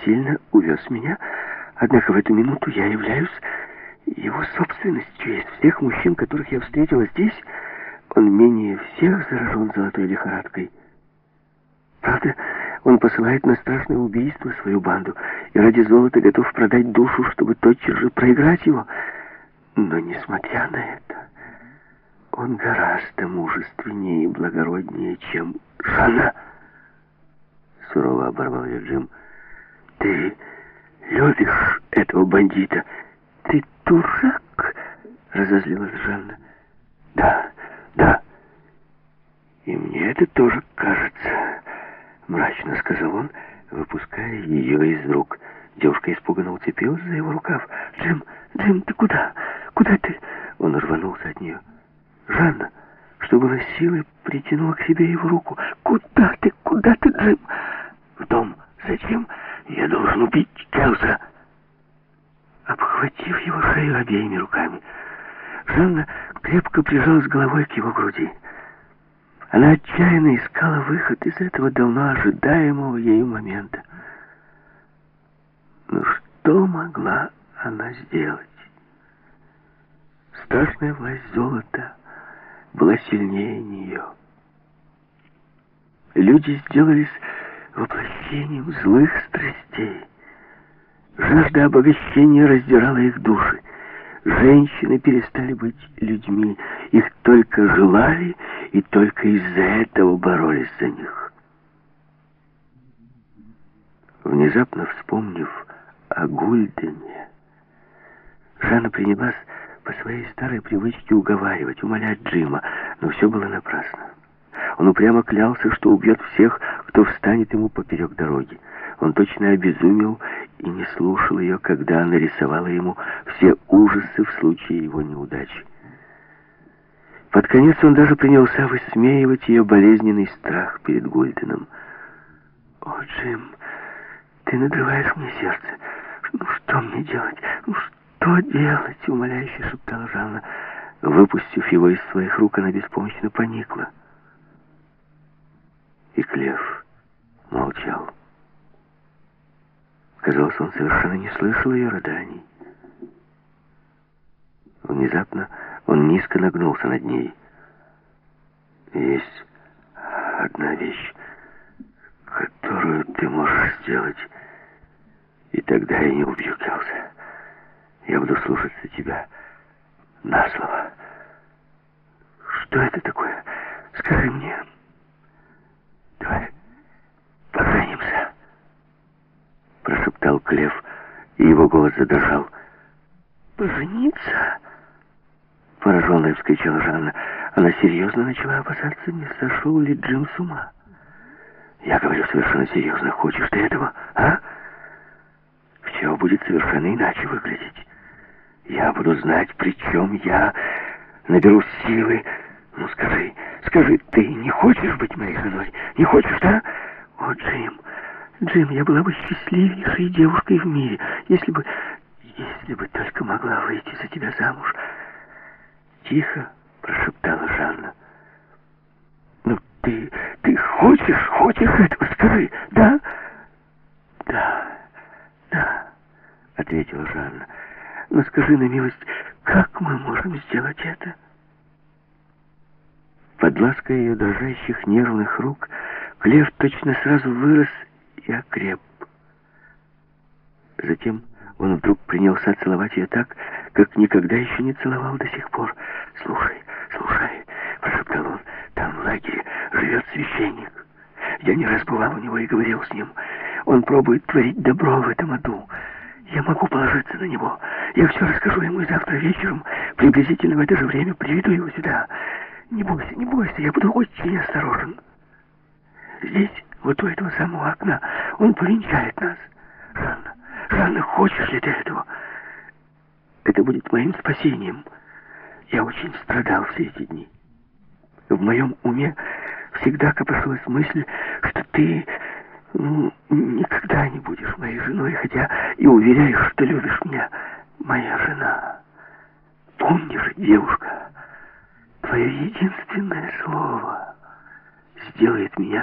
насильно увез меня. Однако в эту минуту я являюсь его собственностью. Из всех мужчин, которых я встретила здесь, он менее всех заражен золотой лихорадкой. Правда, он посылает на страшное убийство свою банду и ради золота готов продать душу, чтобы тотчас же проиграть его. Но, несмотря на это, он гораздо мужественнее и благороднее, чем Жанна. Сурово оборвал ее Джим. Ты любишь этого бандита? Ты дурак? Разозлилась Жанна. Да, да. И мне это тоже кажется, мрачно сказал он, выпуская ее из рук. Девушка испуганно уцепилась за его рукав. Джим, ты куда? Куда ты? Он рванулся от нее. Жанна, что было силой, притянула к себе его руку. Куда ты, Джим? В дом. Зачем? Я должен убить Келса. Обхватив его шею обеими руками, Жанна крепко прижалась головой к его груди. Она отчаянно искала выход из этого давно ожидаемого ею момента. Но что могла она сделать? Страшная власть золота была сильнее нее. Люди сделались воплощением злых страстей. Жажда обогащения раздирала их души. Женщины перестали быть людьми. Их только желали и только из-за этого боролись за них. Внезапно вспомнив о Гульдене, Жанна принялась по своей старой привычке уговаривать, умолять Джима, но все было напрасно. Он упрямо клялся, что убьет всех, кто встанет ему поперек дороги. Он точно обезумел и не слушал ее, когда она рисовала ему все ужасы в случае его неудачи. Под конец он даже принялся высмеивать ее болезненный страх перед Гульденом. «О, Джим, ты надрываешь мне сердце. Ну, что мне делать? Ну, что делать?» — умоляюще шептала Жанна. Выпустив его из своих рук, она беспомощно поникла. И Клев молчал. Казалось, он совершенно не слышал ее рыданий. Внезапно он низко нагнулся над ней. «Есть одна вещь, которую ты можешь сделать, и тогда я не убью Келса. Я буду слушаться тебя на слово». «Что это такое? Скажи мне». «Давай поженимся», — прошептал Клев, и его голос задрожал. «Пожениться?» — пораженная вскричала Жанна. Она серьезно начала опасаться, не сошел ли Джим с ума. «Я говорю совершенно серьезно. Хочешь ты этого, а? Все будет совершенно иначе выглядеть. Я буду знать, при чем я наберу силы. Ну, скажи, ты не хочешь быть моей женой? Не хочешь, да? О, Джим, я была бы счастливейшей девушкой в мире, если бы только могла выйти за тебя замуж». Тихо прошептала Жанна. «Ну, ты хочешь этого, скажи, да?» «Да», — ответила Жанна. «Но скажи на милость, как мы можем сделать это?» Под лаской ее дрожащих нервных рук Клев точно сразу вырос и окреп. Затем он вдруг принялся целовать ее так, как никогда еще не целовал до сих пор. «Слушай», — прошептал он, — «там в лагере живет священник. Я не раз бывал у него и говорил с ним. Он пробует творить добро в этом аду. Я могу положиться на него. Я все расскажу ему, и завтра вечером, приблизительно в это же время, приведу его сюда. Не бойся, я буду очень осторожен. Здесь, вот у этого самого окна, он повенчает нас. Жанна, хочешь ли ты этого? Это будет моим спасением. Я очень страдал все эти дни. В моем уме всегда копошилась мысль, что ты никогда не будешь моей женой, хотя и уверяешь, что любишь меня. Моя жена. Помни же, девушка, твое единственное слово сделает меня